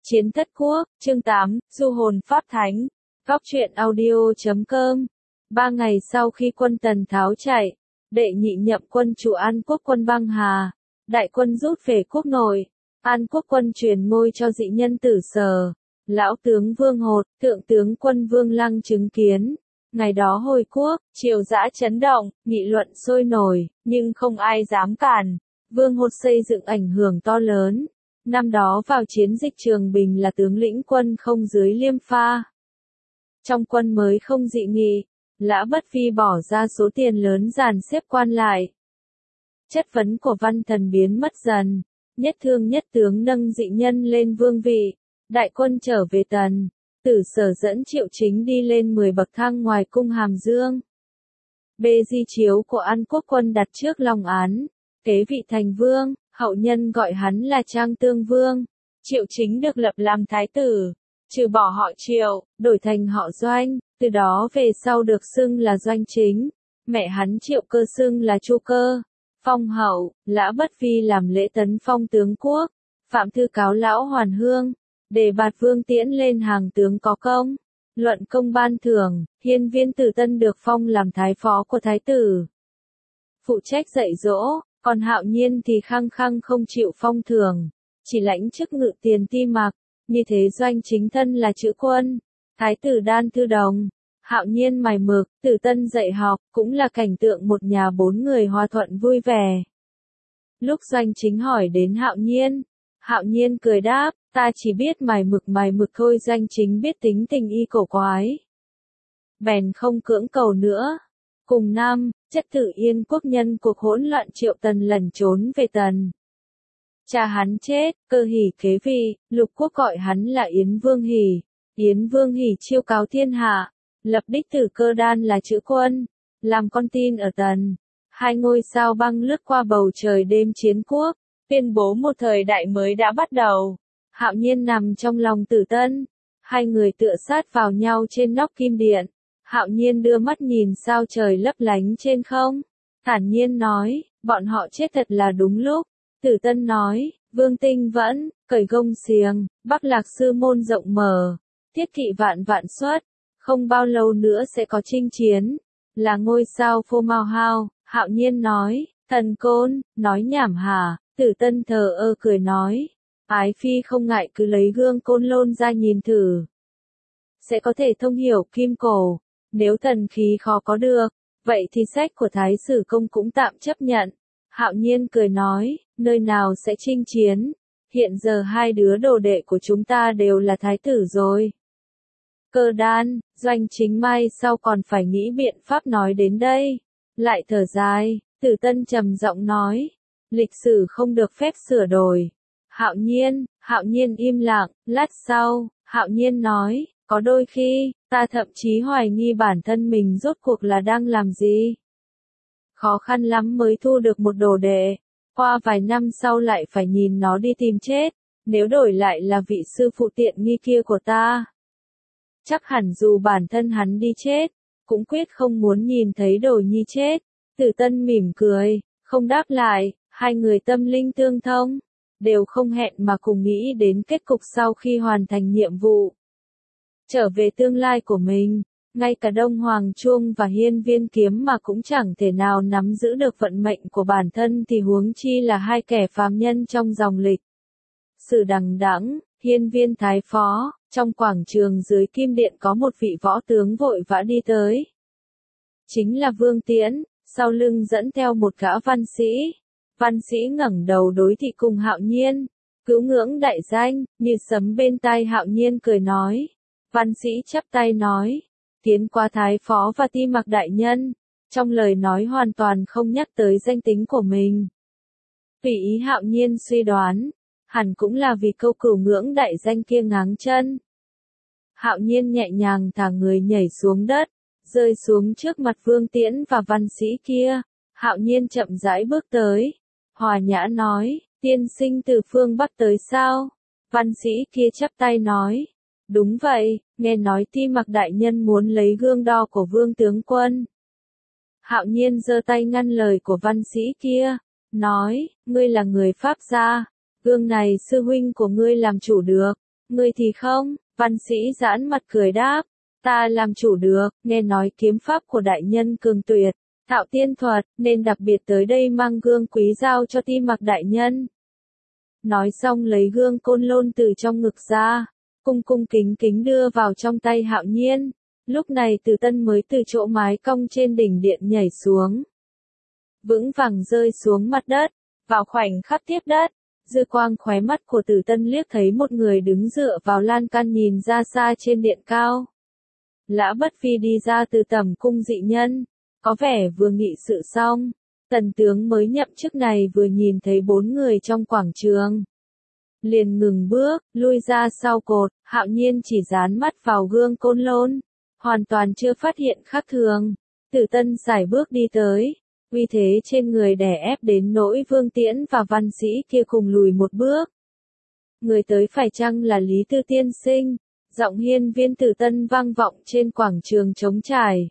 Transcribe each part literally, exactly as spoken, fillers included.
Chiến Thất Quốc, chương tám, Du hồn pháp thánh. Góc truyện audio chấm com. Ba ngày sau khi quân Tần Tháo chạy, đệ nhị nhậm quân chủ An Quốc quân băng hà, đại quân rút về quốc nội. An Quốc quân truyền ngôi cho dị nhân Tử Sở. Lão tướng Vương Hột, thượng tướng quân Vương Lăng chứng kiến. Ngày đó hồi quốc, triều dã chấn động, nghị luận sôi nổi, nhưng không ai dám cản. Vương Hột xây dựng ảnh hưởng to lớn. Năm đó vào chiến dịch Trường Bình là tướng lĩnh quân không dưới Liêm Pha. Trong quân mới không dị nghị, Lã Bất Vi bỏ ra số tiền lớn dàn xếp quan lại. Chất vấn của Văn Thần biến mất dần, nhất thương nhất tướng nâng dị nhân lên vương vị, đại quân trở về Tần, Tử Sở dẫn Triệu Chính đi lên mười bậc thang ngoài cung Hàm Dương. Bê di chiếu của An Quốc quân đặt trước long án, kế vị thành vương. Hậu nhân gọi hắn là Trang Tương Vương. Triệu Chính được lập làm thái tử, trừ bỏ họ Triệu, đổi thành họ Doanh, từ đó về sau được xưng là Doanh Chính. Mẹ hắn Triệu Cơ xưng là Chu Cơ. Phong hậu, Lã Bất Vi làm lễ tấn phong tướng quốc. Phạm thư cáo lão Hoàn Hương, đề bạt Vương Tiễn lên hàng tướng có công. Luận công ban thưởng, Hiên Viên Tử Tân được phong làm thái phó của thái tử, phụ trách dạy dỗ. Còn Hạo Nhiên thì khăng khăng không chịu phong thưởng, chỉ lãnh chức ngự tiền ti mặc, như thế Doanh Chính thân là chữ quân, thái tử đan thư đồng, Hạo Nhiên mài mực, Tử Tân dạy học, cũng là cảnh tượng một nhà bốn người hòa thuận vui vẻ. Lúc Doanh Chính hỏi đến Hạo Nhiên, Hạo Nhiên cười đáp, ta chỉ biết mài mực mài mực thôi. Doanh Chính biết tính tình y cổ quái, bèn không cưỡng cầu nữa. Cùng năm, chất tử Yên quốc nhân cuộc hỗn loạn Triệu Tần lẩn trốn về Tần. Cha hắn chết, Cơ Hỉ kế vị, lục quốc gọi hắn là Yến Vương Hỉ. Yến Vương Hỉ chiêu cáo thiên hạ, lập đích tử Cơ Đan là chữ quân, làm con tin ở Tần. Hai ngôi sao băng lướt qua bầu trời đêm chiến quốc, tuyên bố một thời đại mới đã bắt đầu. Hạo Nhiên nằm trong lòng Tử Tân, hai người tựa sát vào nhau trên nóc kim điện. Hạo Nhiên đưa mắt nhìn sao trời lấp lánh trên không, thản nhiên nói, bọn họ chết thật là đúng lúc. Tử Tân nói, Vương Tinh vẫn, cởi gông xiềng, Bắc Lạc sư môn rộng mở, thiết kỵ vạn vạn xuất, không bao lâu nữa sẽ có chinh chiến, là ngôi sao phô mau hao. Hạo Nhiên nói, thần côn, nói nhảm hả? Tử Tân thờ ơ cười nói, ái phi không ngại cứ lấy gương côn lôn ra nhìn thử, sẽ có thể thông hiểu kim cổ. Nếu thần khí khó có được, vậy thì sách của Thái Sử Công cũng tạm chấp nhận. Hạo Nhiên cười nói, nơi nào sẽ chinh chiến, hiện giờ hai đứa đồ đệ của chúng ta đều là thái tử rồi. Cơ Đan, Doanh Chính mai sau còn phải nghĩ biện pháp nói đến đây. Lại thở dài, Tử Tân trầm giọng nói, lịch sử không được phép sửa đổi. Hạo Nhiên, Hạo Nhiên im lặng, lát sau, Hạo Nhiên nói, có đôi khi, ta thậm chí hoài nghi bản thân mình rốt cuộc là đang làm gì. Khó khăn lắm mới thu được một đồ đệ, qua vài năm sau lại phải nhìn nó đi tìm chết, nếu đổi lại là vị sư phụ tiện nghi kia của ta, chắc hẳn dù bản thân hắn đi chết, cũng quyết không muốn nhìn thấy đồ nhi chết. Tử Tân mỉm cười, không đáp lại, hai người tâm linh tương thông, đều không hẹn mà cùng nghĩ đến kết cục sau khi hoàn thành nhiệm vụ. Trở về tương lai của mình, ngay cả Đông Hoàng Chuông và Hiên Viên Kiếm mà cũng chẳng thể nào nắm giữ được vận mệnh của bản thân thì huống chi là hai kẻ phàm nhân trong dòng lịch sử đằng đẵng. Hiên Viên Thái Phó, trong quảng trường dưới kim điện có một vị võ tướng vội vã đi tới. Chính là Vương Tiễn, sau lưng dẫn theo một gã văn sĩ. Văn sĩ ngẩng đầu đối thị cùng Hạo Nhiên, cữu ngưỡng đại danh, như sấm bên tai. Hạo Nhiên cười nói. Văn sĩ chắp tay nói, tiến qua thái phó và ti mặc đại nhân, trong lời nói hoàn toàn không nhắc tới danh tính của mình. Vì ý Hạo Nhiên suy đoán, hẳn cũng là vì câu cửu ngưỡng đại danh kia ngáng chân. Hạo Nhiên nhẹ nhàng thả người nhảy xuống đất, rơi xuống trước mặt Vương Tiễn và văn sĩ kia. Hạo Nhiên chậm rãi bước tới, hòa nhã nói, tiên sinh từ phương Bắc tới sao? Văn sĩ kia chắp tay nói, đúng vậy, nghe nói ti mặc đại nhân muốn lấy gương đo của Vương tướng quân. Hạo Nhiên giơ tay ngăn lời của văn sĩ kia, nói, ngươi là người Pháp gia, gương này sư huynh của ngươi làm chủ được, Ngươi thì không, văn sĩ giãn mặt cười đáp. Ta làm chủ được, nghe nói kiếm pháp của đại nhân cường tuyệt, thạo tiên thuật, nên đặc biệt tới đây mang gương quý giao cho Ti Mặc đại nhân. Nói xong lấy gương côn lôn từ trong ngực ra, cung cung kính kính đưa vào trong tay Hạo Nhiên. Lúc này Từ Tân mới từ chỗ mái cong trên đỉnh điện nhảy xuống, vững vàng rơi xuống mặt đất. Vào khoảnh khắc tiếp đất, dư quang khóe mắt của Từ Tân liếc thấy một người đứng dựa vào lan can nhìn ra xa trên điện cao. Lã Bất Vi đi ra từ tầm cung dị nhân, có vẻ vừa nghị sự xong. Tần tướng mới nhậm chức này vừa nhìn thấy bốn người trong quảng trường, liền ngừng bước, lui ra sau cột. Hạo Nhiên chỉ dán mắt vào gương côn lôn, hoàn toàn chưa phát hiện khác thường. Từ Tân sải bước đi tới, uy thế trên người đè ép đến nỗi Vương Tiễn và văn sĩ kia cùng lùi một bước. Người tới phải chăng là Lý Tư tiên sinh? Giọng hiên viên Từ Tân vang vọng trên quảng trường trống trải.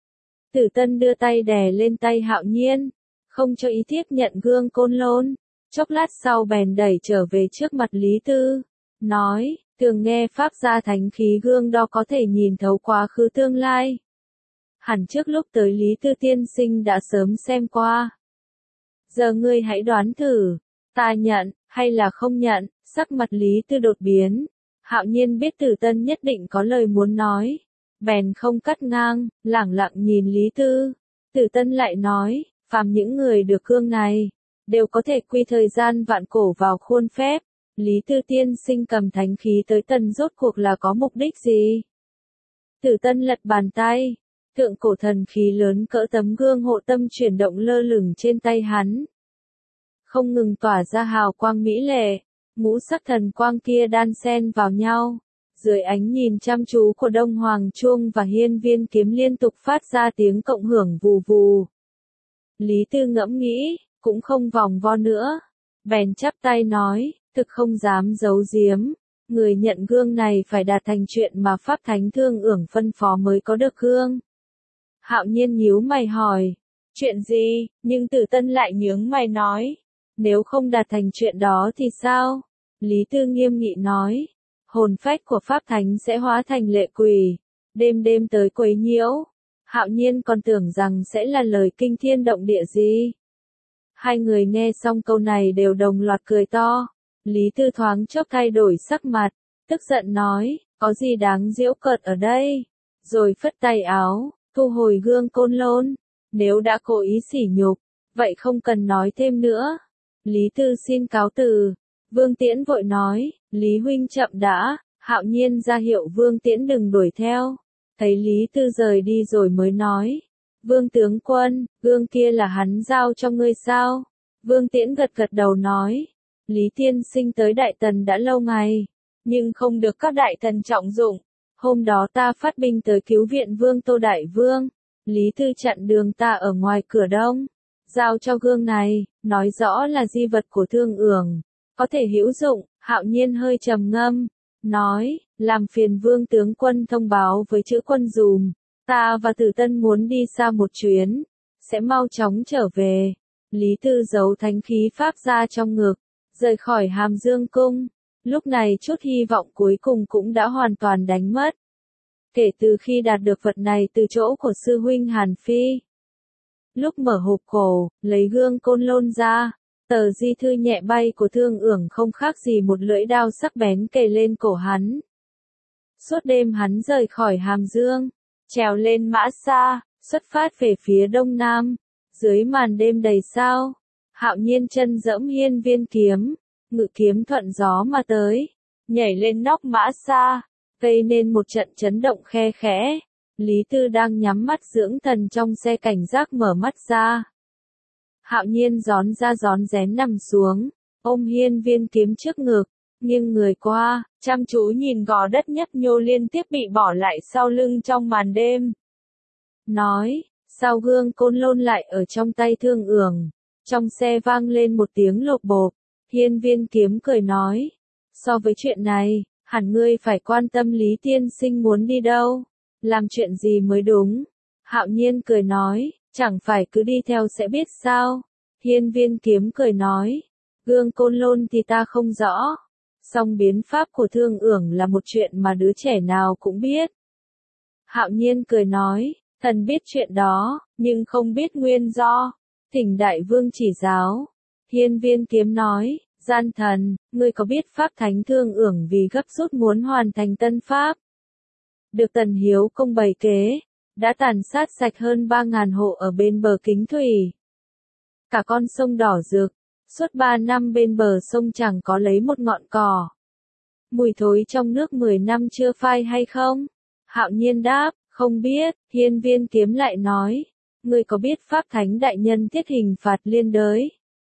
Từ Tân đưa tay đè lên tay Hạo Nhiên, không cho ý tiếp nhận gương côn lôn. Chốc lát sau bèn đẩy trở về trước mặt Lý Tư, nói, thường nghe pháp gia thánh khí gương đo có thể nhìn thấu quá khứ tương lai. Hẳn trước lúc tới Lý Tư tiên sinh đã sớm xem qua. Giờ ngươi hãy đoán thử, ta nhận, hay là không nhận. Sắc mặt Lý Tư đột biến. Hạo Nhiên biết Từ Tân nhất định có lời muốn nói, bèn không cắt ngang, lẳng lặng nhìn Lý Tư. Từ Tân lại nói, phàm những người được gương này, đều có thể quy thời gian vạn cổ vào khuôn phép. Lý Tư tiên sinh cầm thánh khí tới Tân rốt cuộc là có mục đích gì? Từ Tân lật bàn tay, thượng cổ thần khí lớn cỡ tấm gương hộ tâm chuyển động lơ lửng trên tay hắn, không ngừng tỏa ra hào quang mỹ lệ. Ngũ sắc thần quang kia đan xen vào nhau, dưới ánh nhìn chăm chú của Đông Hoàng Chuông và hiên viên kiếm liên tục phát ra tiếng cộng hưởng vù vù. Lý Tư ngẫm nghĩ, cũng không vòng vo nữa, bèn chắp tay nói, thực không dám giấu giếm, người nhận gương này phải đạt thành chuyện mà Pháp Thánh Thương Ưởng phân phó mới có được gương. Hạo Nhiên nhíu mày hỏi, chuyện gì? Nhưng Từ Tân lại nhướng mày nói, nếu không đạt thành chuyện đó thì sao? Lý Tư nghiêm nghị nói, hồn phách của Pháp Thánh sẽ hóa thành lệ quỷ, đêm đêm tới quấy nhiễu. Hạo Nhiên còn tưởng rằng sẽ là lời kinh thiên động địa gì. Hai người nghe xong câu này đều đồng loạt cười to. Lý Tư thoáng chốc thay đổi sắc mặt, tức giận nói, có gì đáng giễu cợt ở đây? Rồi phất tay áo, thu hồi gương côn lôn. Nếu đã cố ý sỉ nhục, vậy không cần nói thêm nữa. Lý Tư xin cáo từ. Vương Tiễn vội nói, Lý huynh chậm đã. Hạo Nhiên ra hiệu Vương Tiễn đừng đuổi theo. Thấy Lý Tư rời đi rồi mới nói, Vương tướng quân, gương kia là hắn giao cho ngươi sao? Vương Tiễn gật gật đầu nói, Lý tiên sinh tới Đại Tần đã lâu ngày, nhưng không được các đại thần trọng dụng. Hôm đó ta phát binh tới cứu viện Vương Tô Đại Vương, Lý Tư chặn đường ta ở ngoài cửa đông, giao cho gương này, nói rõ là di vật của Thương Ưởng, có thể hữu dụng. Hạo Nhiên hơi trầm ngâm, nói, làm phiền Vương tướng quân thông báo với chữ quân dùm, ta và Tử Tân muốn đi xa một chuyến, sẽ mau chóng trở về. Lý Tư giấu thánh khí pháp ra trong ngực, rời khỏi Hàm Dương cung. Lúc này chút hy vọng cuối cùng cũng đã hoàn toàn đánh mất. Kể từ khi đạt được vật này từ chỗ của sư huynh Hàn Phi, lúc mở hộp cổ, lấy gương côn lôn ra, tờ di thư nhẹ bay của Thương Ưởng không khác gì một lưỡi đao sắc bén kề lên cổ hắn. Suốt đêm hắn rời khỏi Hàm Dương, trèo lên mã xa, xuất phát về phía đông nam. Dưới màn đêm đầy sao, Hạo Nhiên chân dẫm hiên viên kiếm, ngự kiếm thuận gió mà tới, nhảy lên nóc mã xa, gây nên một trận chấn động khe khẽ. Lý Tư đang nhắm mắt dưỡng thần trong xe cảnh giác mở mắt ra. Hạo Nhiên gión ra gión rén nằm xuống, ôm hiên viên kiếm trước ngực, nghiêng người qua, chăm chú nhìn gò đất nhấp nhô liên tiếp bị bỏ lại sau lưng trong màn đêm. Nói, sao gương côn lôn lại ở trong tay Thương Ưởng? Trong xe vang lên một tiếng lộp bộp, hiên viên kiếm cười nói, so với chuyện này, hẳn ngươi phải quan tâm Lý tiên sinh muốn đi đâu, làm chuyện gì mới đúng. Hạo Nhiên cười nói, chẳng phải cứ đi theo sẽ biết sao. Hiên viên kiếm cười nói, gương côn lôn thì ta không rõ, Song biến pháp của Thương Ưởng là một chuyện mà đứa trẻ nào cũng biết. Hạo Nhiên cười nói, thần biết chuyện đó, nhưng không biết nguyên do. Thỉnh đại vương chỉ giáo. Hiên Viên Kiếm nói, gian thần, ngươi có biết pháp thánh Thương Ưởng vì gấp rút muốn hoàn thành tân pháp? Được Tần Hiếu Công bày kế, đã tàn sát sạch hơn ba ngàn hộ ở bên bờ Kính Thủy. Cả con sông đỏ rực, suốt ba năm bên bờ sông chẳng có lấy một ngọn cỏ. Mùi thối trong nước mười năm chưa phai hay không? Hạo Nhiên đáp, không biết. Hiên Viên Kiếm lại nói, ngươi có biết pháp thánh đại nhân thiết hình phạt liên đới?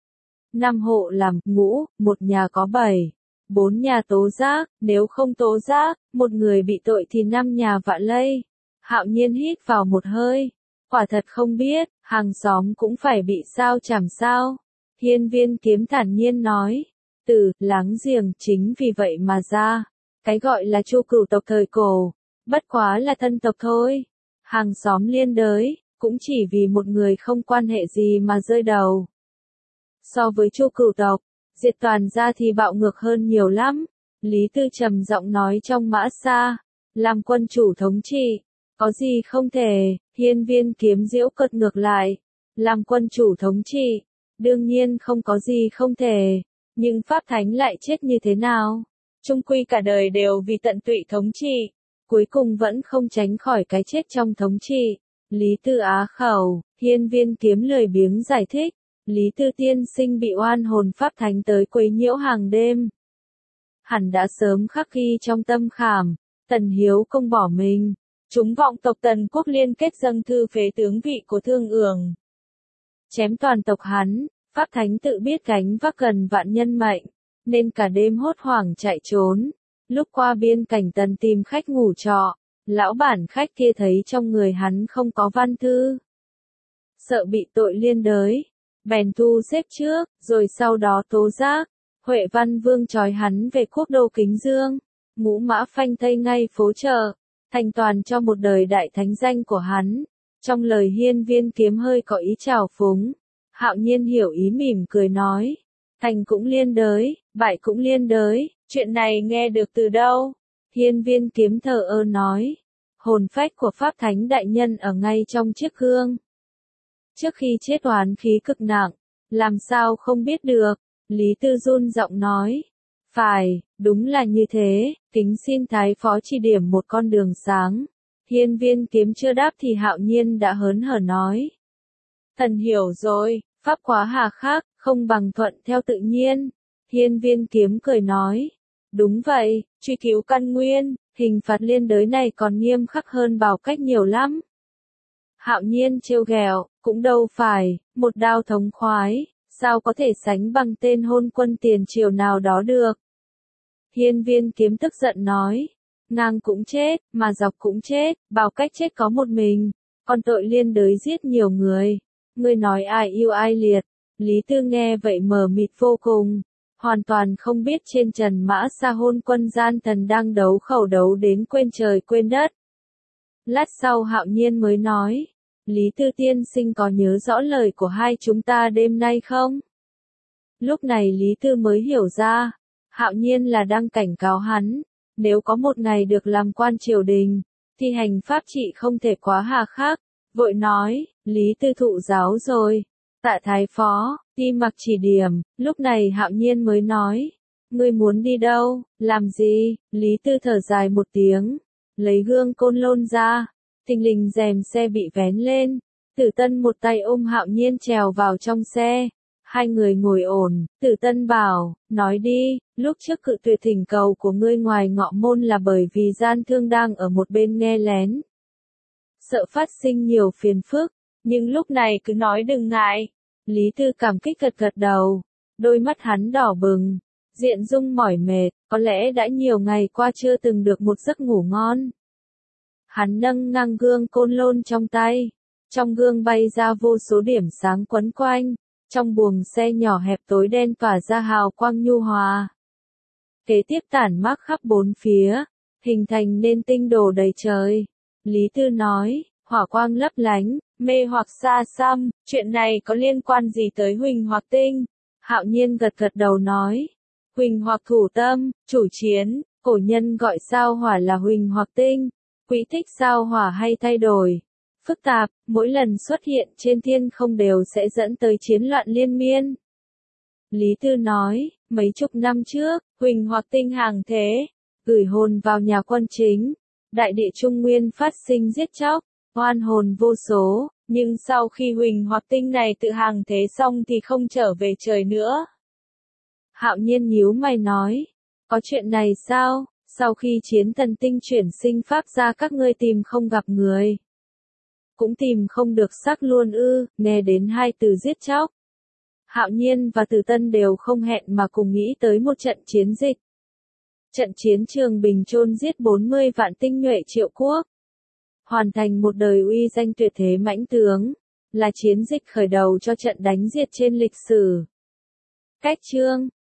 Năm hộ làm ngũ, một nhà có bảy, bốn nhà tố giác, nếu không tố giác, một người bị tội thì năm nhà vạ lây. Hạo Nhiên hít vào một hơi, quả thật không biết, hàng xóm cũng phải bị sao chảm sao. Hiên Viên Kiếm thản nhiên nói, từ láng giềng chính vì vậy mà ra, cái gọi là Chu cửu tộc thời cổ, bất quá là thân tộc thôi. Hàng xóm liên đới, cũng chỉ vì một người không quan hệ gì mà rơi đầu. So với Chu cửu tộc, diệt toàn gia thì bạo ngược hơn nhiều lắm. Lý Tư trầm giọng nói trong mã xa, làm quân chủ thống trị, có gì không thể. Hiên Viên Kiếm giễu cợt ngược lại, làm quân chủ thống trị, đương nhiên không có gì không thể, nhưng pháp thánh lại chết như thế nào? Chung quy cả đời đều vì tận tụy thống trị, cuối cùng vẫn không tránh khỏi cái chết trong thống trị. Lý Tư á khẩu, Hiên Viên Kiếm lười biếng giải thích, Lý Tư tiên sinh bị oan hồn pháp thánh tới quấy nhiễu hàng đêm. Hẳn đã sớm khắc ghi trong tâm khảm, Tần Hiếu Công bỏ mình, chúng vọng tộc Tần Quốc liên kết dâng thư phế tướng vị của Thương Ưởng, chém toàn tộc hắn. Pháp thánh tự biết gánh vác gần vạn nhân mệnh, nên cả đêm hốt hoảng chạy trốn. Lúc qua biên cảnh Tần tìm khách ngủ trọ, lão bản khách kia thấy trong người hắn không có văn thư. Sợ bị tội liên đới, bèn thu xếp trước, rồi sau đó tố giác. Huệ Văn Vương trói hắn về quốc đô Kính Dương, ngũ mã phanh thây ngay phố chợ, thành toàn cho một đời đại thánh danh của hắn. Trong lời Hiên Viên Kiếm hơi có ý trào phúng. Hạo Nhiên hiểu ý mỉm cười nói, thành cũng liên đới, bại cũng liên đới, chuyện này nghe được từ đâu? Hiên Viên Kiếm thờ ơ nói, hồn phách của pháp thánh đại nhân ở ngay trong chiếc gương. Trước khi chết oán khí cực nặng, làm sao không biết được? Lý Tư run giọng nói, phải, đúng là như thế, kính xin Thái Phó chỉ điểm một con đường sáng. Hiên Viên Kiếm chưa đáp thì Hạo Nhiên đã hớn hở nói, thần hiểu rồi. Pháp quá hà khắc, không bằng thuận theo tự nhiên. Hiên Viên Kiếm cười nói, đúng vậy, truy cứu căn nguyên, hình phạt liên đới này còn nghiêm khắc hơn bảo cách nhiều lắm. Hạo Nhiên trêu ghẹo, cũng đâu phải, một đao thống khoái, sao có thể sánh bằng tên hôn quân tiền triều nào đó được. Hiên Viên Kiếm tức giận nói, ngang cũng chết, mà dọc cũng chết, bảo cách chết có một mình, còn tội liên đới giết nhiều người. Ngươi nói ai yêu ai liệt? Lý Tư nghe vậy mờ mịt vô cùng, hoàn toàn không biết trên trần mã sa hôn quân gian thần đang đấu khẩu đấu đến quên trời quên đất. Lát sau Hạo Nhiên mới nói, Lý Tư tiên sinh có nhớ rõ lời của hai chúng ta đêm nay không? Lúc này Lý Tư mới hiểu ra, Hạo Nhiên là đang cảnh cáo hắn, nếu có một ngày được làm quan triều đình, thì hành pháp trị không thể quá hà khắc. Vội nói, Lý Tư thụ giáo rồi. Tạ Thái Phó, đi mặc chỉ điểm. Lúc này Hạo Nhiên mới nói, ngươi muốn đi đâu, làm gì? Lý Tư thở dài một tiếng, lấy gương côn lôn ra, thình lình rèm xe bị vén lên. Tử Tân một tay ôm Hạo Nhiên trèo vào trong xe. Hai người ngồi ổn, Tử Tân bảo, nói đi, lúc trước cự tuyệt thỉnh cầu của ngươi ngoài ngọ môn là bởi vì gian thương đang ở một bên nghe lén. Sợ phát sinh nhiều phiền phức, nhưng lúc này cứ nói đừng ngại. Lý Tư cảm kích gật gật đầu, đôi mắt hắn đỏ bừng, diện dung mỏi mệt, có lẽ đã nhiều ngày qua chưa từng được một giấc ngủ ngon. Hắn nâng ngang gương côn lôn trong tay, trong gương bay ra vô số điểm sáng quấn quanh, trong buồng xe nhỏ hẹp tối đen tỏa ra hào quang nhu hòa. Kế tiếp tản mát khắp bốn phía, hình thành nên tinh đồ đầy trời. Lý Tư nói, hỏa quang lấp lánh, mê hoặc xa xăm, chuyện này có liên quan gì tới Huỳnh Hoặc Tinh? Hạo Nhiên gật gật đầu nói, Huỳnh hoặc thủ tâm, chủ chiến, cổ nhân gọi sao hỏa là huỳnh hoặc tinh, quỹ tích sao hỏa hay thay đổi, phức tạp, mỗi lần xuất hiện trên thiên không đều sẽ dẫn tới chiến loạn liên miên. Lý Tư nói, mấy chục năm trước, huỳnh hoặc tinh hàng thế, gửi hồn vào nhà quân chính, đại địa Trung Nguyên phát sinh giết chóc, oan hồn vô số, nhưng sau khi huỳnh hoặc tinh này tự hàng thế xong thì không trở về trời nữa. Hạo Nhiên nhíu mày nói, có chuyện này sao, sau khi chiến thần tinh chuyển sinh pháp ra các ngươi tìm không gặp người. Cũng tìm không được xác luôn ư, nghe đến hai từ giết chóc. Hạo Nhiên và Từ Tân đều không hẹn mà cùng nghĩ tới một trận chiến dịch. Trận chiến Trường Bình chôn giết bốn mươi vạn tinh nhuệ Triệu quốc. Hoàn thành một đời uy danh tuyệt thế mãnh tướng, là chiến dịch khởi đầu cho trận đánh diệt trên lịch sử. Cách chương